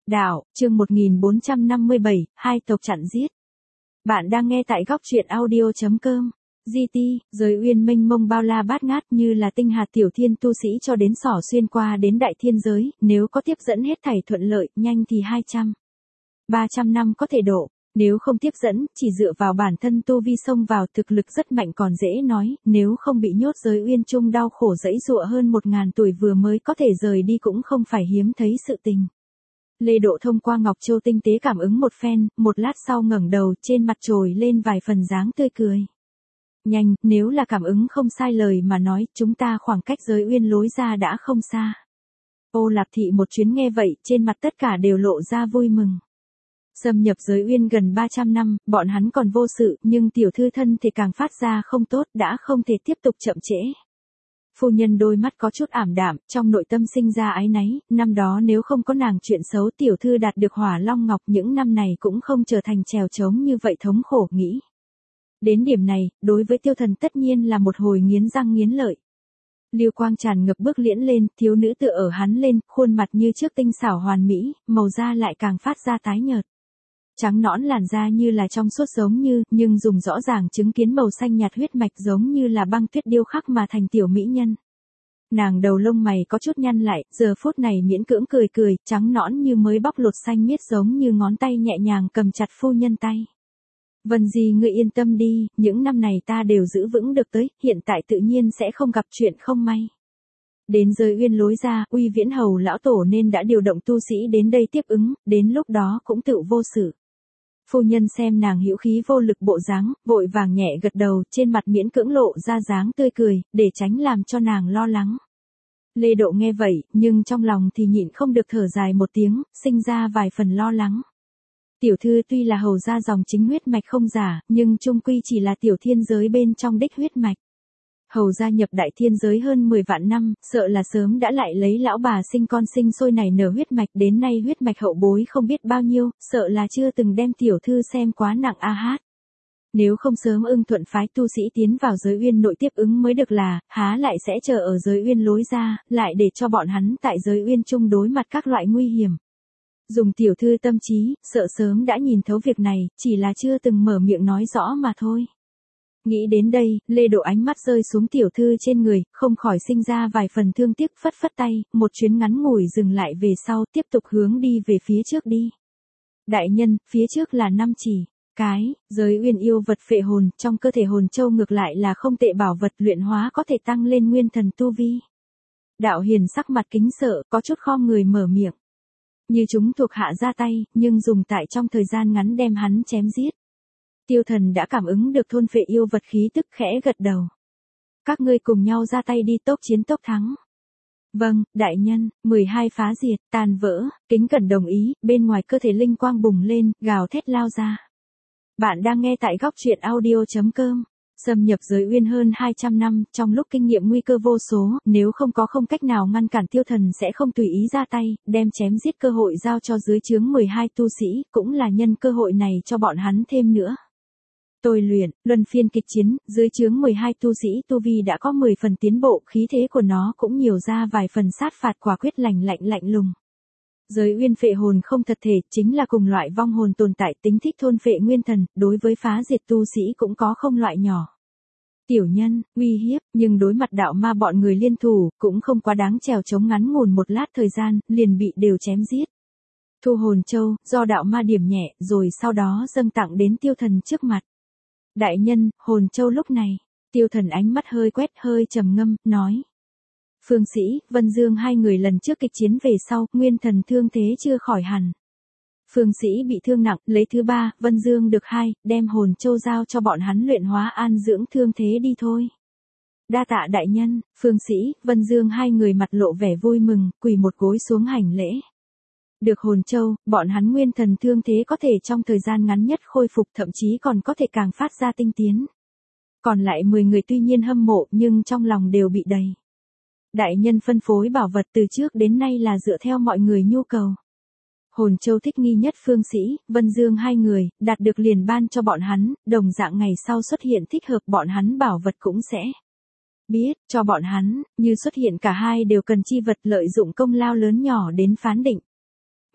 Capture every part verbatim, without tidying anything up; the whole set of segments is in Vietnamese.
Đạo, chương một nghìn bốn trăm năm mươi bảy, hai tộc chặn giết. Bạn đang nghe tại góc truyện audio chấm com. giê tê, giới uyên mênh mông bao la bát ngát như là tinh hạt tiểu thiên tu sĩ cho đến xỏ xuyên qua đến đại thiên giới, nếu có tiếp dẫn hết thảy thuận lợi, nhanh thì hai trăm, ba trăm năm có thể độ. Nếu không tiếp dẫn, chỉ dựa vào bản thân tu vi xông vào thực lực rất mạnh còn dễ nói, nếu không bị nhốt giới uyên chung đau khổ dẫy dụa hơn một ngàn tuổi vừa mới có thể rời đi cũng không phải hiếm thấy sự tình. Lê Độ thông qua Ngọc Châu tinh tế cảm ứng một phen, một lát sau ngẩng đầu, trên mặt trồi lên vài phần dáng tươi cười. Nhanh, nếu là cảm ứng không sai lời mà nói, chúng ta khoảng cách giới uyên lối ra đã không xa. Ô Lạp Thị một chuyến nghe vậy, trên mặt tất cả đều lộ ra vui mừng. Xâm nhập giới uyên gần ba trăm năm, bọn hắn còn vô sự, nhưng tiểu thư thân thì càng phát ra không tốt, đã không thể tiếp tục chậm trễ. Phu nhân đôi mắt có chút ảm đạm, trong nội tâm sinh ra áy náy, năm đó nếu không có nàng chuyện xấu tiểu thư đạt được hỏa long ngọc những năm này cũng không trở thành trèo trống như vậy thống khổ nghĩ. Đến điểm này, đối với tiêu thần tất nhiên là một hồi nghiến răng nghiến lợi. Lưu quang tràn ngập bước liễn lên, thiếu nữ tựa ở hắn lên, khuôn mặt như trước tinh xảo hoàn mỹ, màu da lại càng phát ra tái nhợt. Trắng nõn làn da như là trong suốt giống như, nhưng dùng rõ ràng chứng kiến màu xanh nhạt huyết mạch giống như là băng tuyết điêu khắc mà thành tiểu mỹ nhân. Nàng đầu lông mày có chút nhăn lại, giờ phút này miễn cưỡng cười cười, trắng nõn như mới bóc lột xanh miết giống như ngón tay nhẹ nhàng cầm chặt phu nhân tay. Vân Di ngươi yên tâm đi, những năm này ta đều giữ vững được tới, hiện tại tự nhiên sẽ không gặp chuyện không may. Đến giới uyên lối ra, Uy Viễn Hầu lão tổ nên đã điều động tu sĩ đến đây tiếp ứng, đến lúc đó cũng tự vô sự. Phu nhân xem nàng hữu khí vô lực bộ dáng, vội vàng nhẹ gật đầu, trên mặt miễn cưỡng lộ ra dáng tươi cười, để tránh làm cho nàng lo lắng. Lê Độ nghe vậy, nhưng trong lòng thì nhịn không được thở dài một tiếng, sinh ra vài phần lo lắng. Tiểu thư tuy là hầu gia dòng chính huyết mạch không giả, nhưng chung quy chỉ là tiểu thiên giới bên trong đích huyết mạch. Hầu gia nhập đại thiên giới hơn mười vạn năm, sợ là sớm đã lại lấy lão bà sinh con sinh sôi nảy nở huyết mạch, đến nay huyết mạch hậu bối không biết bao nhiêu, sợ là chưa từng đem tiểu thư xem quá nặng a hát. Nếu không sớm ưng thuận phái tu sĩ tiến vào giới uyên nội tiếp ứng mới được là, há lại sẽ chờ ở giới uyên lối ra, lại để cho bọn hắn tại giới uyên chung đối mặt các loại nguy hiểm. Dùng tiểu thư tâm trí, sợ sớm đã nhìn thấu việc này, chỉ là chưa từng mở miệng nói rõ mà thôi. Nghĩ đến đây, Lê Độ ánh mắt rơi xuống tiểu thư trên người, không khỏi sinh ra vài phần thương tiếc, phất phất tay, một chuyến ngắn ngủi dừng lại về sau, tiếp tục hướng đi về phía trước đi. Đại nhân, phía trước là năm chỉ, cái, giới uyên yêu vật phệ hồn, trong cơ thể hồn châu ngược lại là không tệ bảo vật luyện hóa có thể tăng lên nguyên thần tu vi. Đạo Hiền sắc mặt kính sợ, có chút khom người mở miệng. Như chúng thuộc hạ ra tay, nhưng dùng tại trong thời gian ngắn đem hắn chém giết. Tiêu thần đã cảm ứng được thôn phệ yêu vật khí tức khẽ gật đầu. Các ngươi cùng nhau ra tay đi tốc chiến tốc thắng. Vâng, đại nhân, mười hai phá diệt, tàn vỡ, kính cẩn đồng ý, bên ngoài cơ thể linh quang bùng lên, gào thét lao ra. Bạn đang nghe tại góc truyện audio chấm com. Xâm nhập giới uyên hơn hai trăm năm, trong lúc kinh nghiệm nguy cơ vô số, nếu không có không cách nào ngăn cản tiêu thần sẽ không tùy ý ra tay, đem chém giết cơ hội giao cho dưới trướng mười hai tu sĩ, cũng là nhân cơ hội này cho bọn hắn thêm nữa. Tôi luyện, luân phiên kịch chiến, dưới trướng mười hai tu sĩ tu vi đã có mười phần tiến bộ, khí thế của nó cũng nhiều ra vài phần sát phạt quả quyết lành lạnh lạnh lùng. Giới uyên phệ hồn không thật thể, chính là cùng loại vong hồn tồn tại tính thích thôn phệ nguyên thần, đối với phá diệt tu sĩ cũng có không loại nhỏ. Tiểu nhân, uy hiếp, nhưng đối mặt đạo ma bọn người liên thủ, cũng không quá đáng trèo chống ngắn ngủn một lát thời gian, liền bị đều chém giết. Thu hồn châu, do đạo ma điểm nhẹ, rồi sau đó dâng tặng đến tiêu thần trước mặt. Đại nhân, hồn châu lúc này, tiêu thần ánh mắt hơi quét hơi trầm ngâm, nói. Phương Sĩ, Vân Dương hai người lần trước kịch chiến về sau, nguyên thần thương thế chưa khỏi hẳn. Phương Sĩ bị thương nặng, lấy thứ ba, Vân Dương được hai, đem hồn châu giao cho bọn hắn luyện hóa an dưỡng thương thế đi thôi. Đa tạ đại nhân, Phương Sĩ, Vân Dương hai người mặt lộ vẻ vui mừng, quỳ một gối xuống hành lễ. Được hồn châu, bọn hắn nguyên thần thương thế có thể trong thời gian ngắn nhất khôi phục, thậm chí còn có thể càng phát ra tinh tiến. Còn lại mười người tuy nhiên hâm mộ nhưng trong lòng đều bị đầy. Đại nhân phân phối bảo vật từ trước đến nay là dựa theo mọi người nhu cầu. Hồn châu thích nghi nhất Phương Sĩ, Vân Dương hai người, đạt được liền ban cho bọn hắn, đồng dạng ngày sau xuất hiện thích hợp bọn hắn bảo vật cũng sẽ biết cho bọn hắn, như xuất hiện cả hai đều cần chi vật lợi dụng công lao lớn nhỏ đến phán định.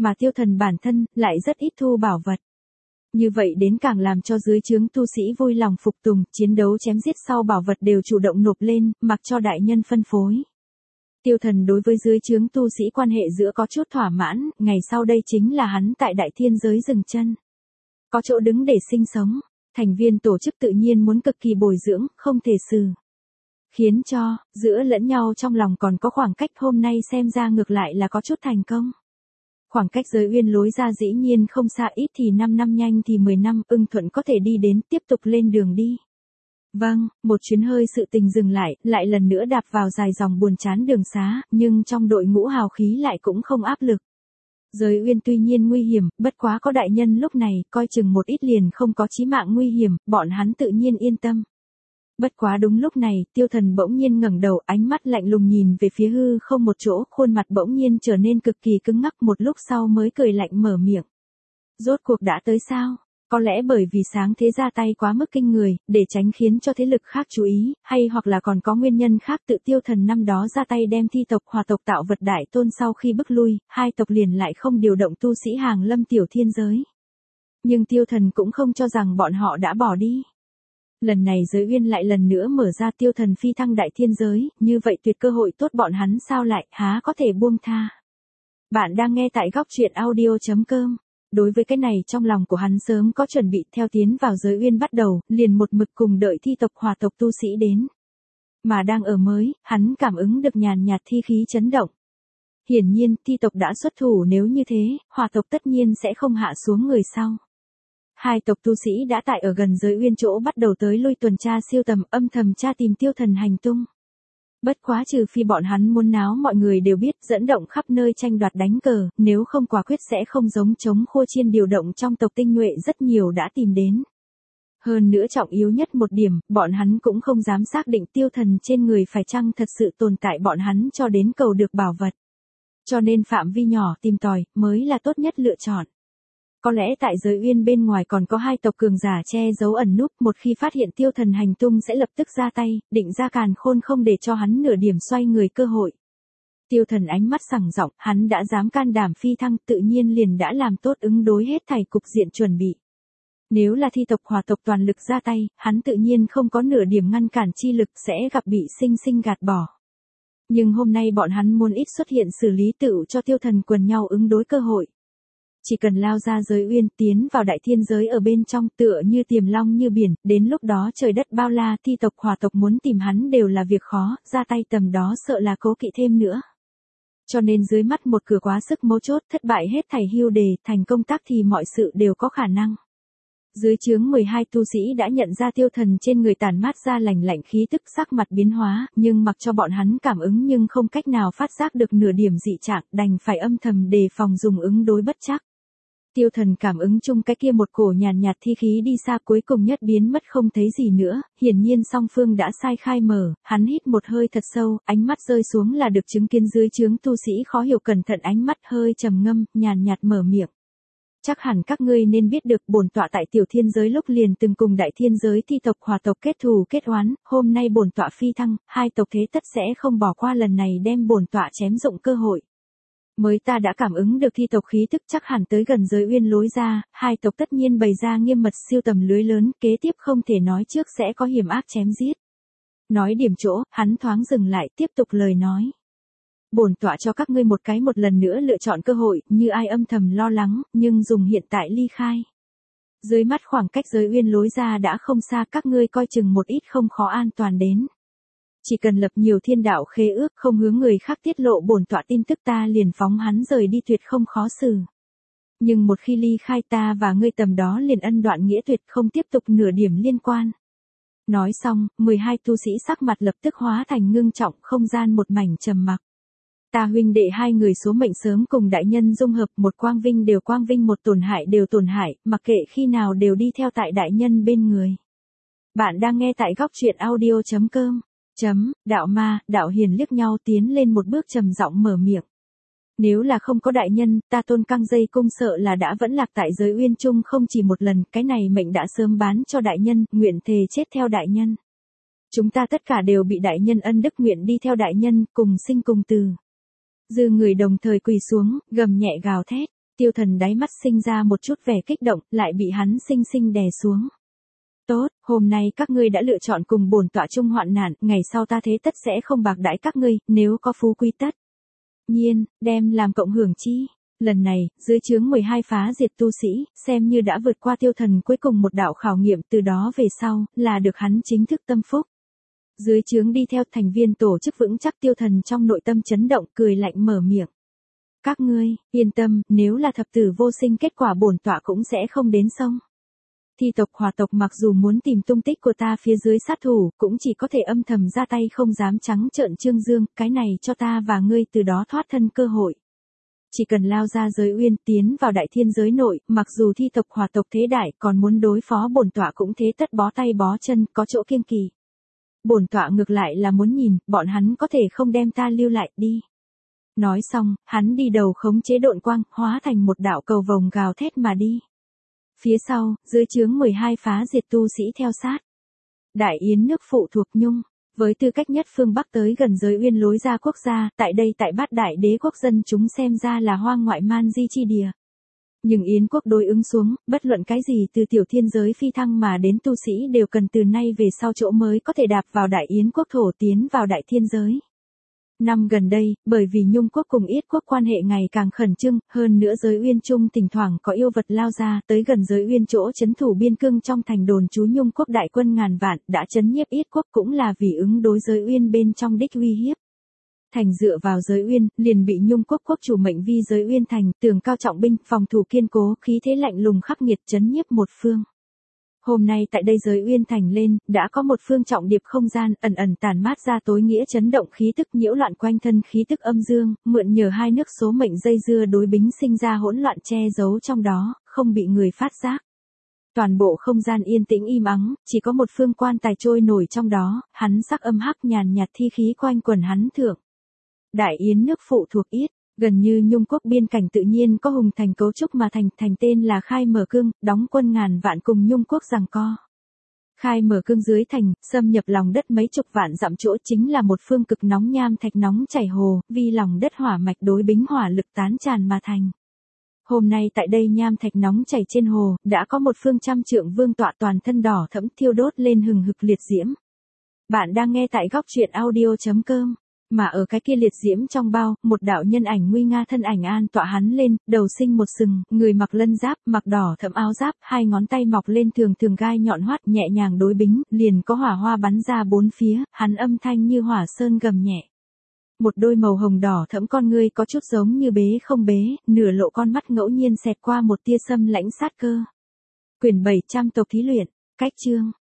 mà Tiêu Thần bản thân lại rất ít thu bảo vật. Như vậy đến càng làm cho dưới trướng tu sĩ vui lòng phục tùng, chiến đấu chém giết sau bảo vật đều chủ động nộp lên, mặc cho đại nhân phân phối. Tiêu Thần đối với dưới trướng tu sĩ quan hệ giữa có chút thỏa mãn, ngày sau đây chính là hắn tại đại thiên giới dừng chân. Có chỗ đứng để sinh sống, thành viên tổ chức tự nhiên muốn cực kỳ bồi dưỡng, không thể xử. Khiến cho, giữa lẫn nhau trong lòng còn có khoảng cách, hôm nay xem ra ngược lại là có chút thành công. Khoảng cách giới uyên lối ra dĩ nhiên không xa, ít thì năm năm nhanh thì mười năm, ưng thuận có thể đi đến, tiếp tục lên đường đi. Vâng, một chuyến hơi sự tình dừng lại, lại lần nữa đạp vào dài dòng buồn chán đường xá, nhưng trong đội ngũ hào khí lại cũng không áp lực. Giới uyên tuy nhiên nguy hiểm, bất quá có đại nhân lúc này, coi chừng một ít liền không có chí mạng nguy hiểm, bọn hắn tự nhiên yên tâm. Bất quá đúng lúc này, Tiêu Thần bỗng nhiên ngẩng đầu, ánh mắt lạnh lùng nhìn về phía hư không một chỗ, khuôn mặt bỗng nhiên trở nên cực kỳ cứng ngắc, một lúc sau mới cười lạnh mở miệng. Rốt cuộc đã tới sao? Có lẽ bởi vì sáng thế ra tay quá mức kinh người, để tránh khiến cho thế lực khác chú ý, hay hoặc là còn có nguyên nhân khác, tự Tiêu Thần năm đó ra tay đem thi tộc Hỏa tộc tạo vật đại tôn sau khi bức lui, hai tộc liền lại không điều động tu sĩ hàng lâm tiểu thiên giới. Nhưng Tiêu Thần cũng không cho rằng bọn họ đã bỏ đi. Lần này giới uyên lại lần nữa mở ra, Tiêu Thần phi thăng đại thiên giới, như vậy tuyệt cơ hội tốt, bọn hắn sao lại há có thể buông tha. Bạn đang nghe tại góc truyện audio chấm com. Đối với cái này trong lòng của hắn sớm có chuẩn bị, theo tiến vào giới uyên bắt đầu, liền một mực cùng đợi thi tộc Hỏa tộc tu sĩ đến. Mà đang ở mới, hắn cảm ứng được nhàn nhạt thi khí chấn động. Hiển nhiên, thi tộc đã xuất thủ, nếu như thế, Hỏa tộc tất nhiên sẽ không hạ xuống người sau. Hai tộc tu sĩ đã tại ở gần giới uyên chỗ bắt đầu tới lui tuần tra siêu tầm, âm thầm tra tìm Tiêu Thần hành tung. Bất quá trừ phi bọn hắn muốn náo mọi người đều biết, dẫn động khắp nơi tranh đoạt đánh cờ, nếu không quả quyết sẽ không giống chống khua chiên điều động trong tộc tinh nhuệ rất nhiều đã tìm đến. Hơn nữa trọng yếu nhất một điểm, bọn hắn cũng không dám xác định Tiêu Thần trên người phải chăng thật sự tồn tại bọn hắn cho đến cầu được bảo vật. Cho nên phạm vi nhỏ tìm tòi mới là tốt nhất lựa chọn. Có lẽ tại giới uyên bên ngoài còn có hai tộc cường giả che giấu ẩn núp, một khi phát hiện Tiêu Thần hành tung sẽ lập tức ra tay, định ra càn khôn không để cho hắn nửa điểm xoay người cơ hội. Tiêu Thần ánh mắt sẳng giọng, hắn đã dám can đảm phi thăng, tự nhiên liền đã làm tốt ứng đối hết thảy cục diện chuẩn bị. Nếu là thi tộc Hỏa tộc toàn lực ra tay, hắn tự nhiên không có nửa điểm ngăn cản chi lực, sẽ gặp bị sinh sinh gạt bỏ. Nhưng hôm nay bọn hắn muốn ít xuất hiện xử lý tựu cho Tiêu Thần quần nhau ứng đối cơ hội. Chỉ cần lao ra giới uyên, tiến vào đại thiên giới ở bên trong, tựa như tiềm long như biển, đến lúc đó trời đất bao la, thi tộc Hỏa tộc muốn tìm hắn đều là việc khó, ra tay tầm đó sợ là cố kỵ thêm nữa. Cho nên dưới mắt một cửa quá sức mấu chốt, thất bại hết thảy hưu đề, thành công tác thì mọi sự đều có khả năng. Dưới trướng mười hai tu sĩ đã nhận ra Tiêu Thần trên người tản mát ra lạnh lạnh khí tức, sắc mặt biến hóa, nhưng mặc cho bọn hắn cảm ứng nhưng không cách nào phát giác được nửa điểm dị trạng, đành phải âm thầm đề phòng dùng ứng đối bất trắc. Tiêu Thần cảm ứng chung cái kia một cổ nhàn nhạt thi khí đi xa, cuối cùng nhất biến mất không thấy gì nữa, hiển nhiên song phương đã sai khai mở, hắn hít một hơi thật sâu, ánh mắt rơi xuống là được chứng kiến dưới trướng tu sĩ khó hiểu cẩn thận, ánh mắt hơi trầm ngâm, nhàn nhạt mở miệng. Chắc hẳn các ngươi nên biết được, bổn tọa tại tiểu thiên giới lúc liền từng cùng đại thiên giới thi tộc Hỏa tộc kết thù kết oán, hôm nay bổn tọa phi thăng, hai tộc thế tất sẽ không bỏ qua lần này đem bổn tọa chém dụng cơ hội. Mới ta đã cảm ứng được thi tộc khí tức, chắc hẳn tới gần giới uyên lối ra, hai tộc tất nhiên bày ra nghiêm mật siêu tầm lưới lớn, kế tiếp không thể nói trước sẽ có hiểm ác chém giết. Nói điểm chỗ, hắn thoáng dừng lại, tiếp tục lời nói. Bổn tọa cho các ngươi một cái một lần nữa lựa chọn cơ hội, như ai âm thầm lo lắng, nhưng dùng hiện tại ly khai. Dưới mắt khoảng cách giới uyên lối ra đã không xa, các ngươi coi chừng một ít không khó an toàn đến. Chỉ cần lập nhiều thiên đạo khế ước, không hướng người khác tiết lộ bổn tọa tin tức, ta liền phóng hắn rời đi, tuyệt không khó xử. Nhưng một khi ly khai, ta và ngươi tầm đó liền ân đoạn nghĩa tuyệt, không tiếp tục nửa điểm liên quan. Nói xong, mười hai tu sĩ sắc mặt lập tức hóa thành ngưng trọng, không gian một mảnh trầm mặc. Ta huynh đệ hai người số mệnh sớm cùng đại nhân dung hợp, một quang vinh đều quang vinh, một tổn hại đều tổn hại, mặc kệ khi nào đều đi theo tại đại nhân bên người. Bạn đang nghe tại góc truyện audio chấm com. Chấm, đạo ma, đạo hiền liếc nhau tiến lên một bước trầm giọng mở miệng. Nếu là không có đại nhân, ta Tôn Căng Dây Cung sợ là đã vẫn lạc tại giới uyên trung không chỉ một lần, cái này mệnh đã sớm bán cho đại nhân, nguyện thề chết theo đại nhân. Chúng ta tất cả đều bị đại nhân ân đức, nguyện đi theo đại nhân, cùng sinh cùng từ. Dư người đồng thời quỳ xuống, gầm nhẹ gào thét. Tiêu Thần đáy mắt sinh ra một chút vẻ kích động, lại bị hắn sinh sinh đè xuống. Tốt, hôm nay các ngươi đã lựa chọn cùng bổn tọa chung hoạn nạn, ngày sau ta thế tất sẽ không bạc đãi các ngươi, nếu có phú quý tất nhiên, đem làm cộng hưởng chi. Lần này, dưới trướng mười hai phá diệt tu sĩ, xem như đã vượt qua Tiêu Thần cuối cùng một đạo khảo nghiệm, từ đó về sau, là được hắn chính thức tâm phúc. Dưới trướng đi theo thành viên tổ chức vững chắc, Tiêu Thần trong nội tâm chấn động, cười lạnh mở miệng. Các ngươi, yên tâm, nếu là thập tử vô sinh, kết quả bổn tọa cũng sẽ không đến sông. Thi tộc hỏa tộc mặc dù muốn tìm tung tích của ta phía dưới sát thủ, cũng chỉ có thể âm thầm ra tay, không dám trắng trợn trương dương, cái này cho ta và ngươi từ đó thoát thân cơ hội. Chỉ cần lao ra giới uyên, tiến vào đại thiên giới nội, mặc dù thi tộc hỏa tộc thế đại, còn muốn đối phó bổn tọa cũng thế tất bó tay bó chân, có chỗ kiêng kỳ. Bổn tọa ngược lại là muốn nhìn, bọn hắn có thể không đem ta lưu lại đi. Nói xong, hắn đi đầu khống chế độn quang, hóa thành một đạo cầu vồng gào thét mà đi. Phía sau, dưới trướng mười hai phá diệt tu sĩ theo sát. Đại Yến nước phụ thuộc Nhung, với tư cách nhất phương Bắc tới gần giới uyên lối ra quốc gia, tại đây tại bát đại đế quốc dân chúng xem ra là hoang ngoại man di chi địa. Nhưng Yến quốc đối ứng xuống, bất luận cái gì từ tiểu thiên giới phi thăng mà đến tu sĩ đều cần từ nay về sau chỗ mới có thể đạp vào đại Yến quốc thổ tiến vào đại thiên giới. Năm gần đây, bởi vì Nhung quốc cùng Yết quốc quan hệ ngày càng khẩn trương, hơn nữa giới uyên trung thỉnh thoảng có yêu vật lao ra, tới gần giới uyên chỗ trấn thủ biên cương trong thành đồn trú Nhung quốc đại quân ngàn vạn, đã trấn nhiếp Yết quốc, cũng là vì ứng đối giới uyên bên trong đích uy hiếp. Thành dựa vào giới uyên, liền bị Nhung quốc quốc chủ mệnh vi giới uyên thành, tường cao trọng binh, phòng thủ kiên cố, khí thế lạnh lùng khắc nghiệt, trấn nhiếp một phương. Hôm nay tại đây giới uyên thành lên, đã có một phương trọng điệp không gian, ẩn ẩn tản mát ra tối nghĩa chấn động khí tức, nhiễu loạn quanh thân khí tức âm dương, mượn nhờ hai nước số mệnh dây dưa đối bính sinh ra hỗn loạn che giấu trong đó, không bị người phát giác. Toàn bộ không gian yên tĩnh im ắng, chỉ có một phương quan tài trôi nổi trong đó, hắn sắc âm hắc nhàn nhạt thi khí quanh quần hắn thượng. Đại Yến nước phụ thuộc Yết, gần như Nhung quốc biên cảnh tự nhiên có hùng thành cấu trúc mà thành, thành tên là Khai Mở Cương, đóng quân ngàn vạn cùng Nhung quốc giằng co. Khai Mở Cương dưới thành, xâm nhập lòng đất mấy chục vạn dặm chỗ, chính là một phương cực nóng nham thạch nóng chảy hồ, vì lòng đất hỏa mạch đối bính hỏa lực tán tràn mà thành. Hôm nay tại đây nham thạch nóng chảy trên hồ, đã có một phương trăm trượng vương tọa toàn thân đỏ thẫm thiêu đốt lên hừng hực liệt diễm. Bạn đang nghe tại góc truyện audio chấm com. Mà ở cái kia liệt diễm trong bao, một đạo nhân ảnh nguy nga thân ảnh an tọa hắn lên, đầu sinh một sừng, người mặc lân giáp, mặc đỏ thẫm áo giáp, hai ngón tay mọc lên thường thường gai nhọn hoắt, nhẹ nhàng đối bính, liền có hỏa hoa bắn ra bốn phía, hắn âm thanh như hỏa sơn gầm nhẹ. Một đôi màu hồng đỏ thẫm con ngươi có chút giống như bế không bế, nửa lộ con mắt ngẫu nhiên xẹt qua một tia sâm lãnh sát cơ. Quyển bảy trăm tộc thí luyện, cách chương.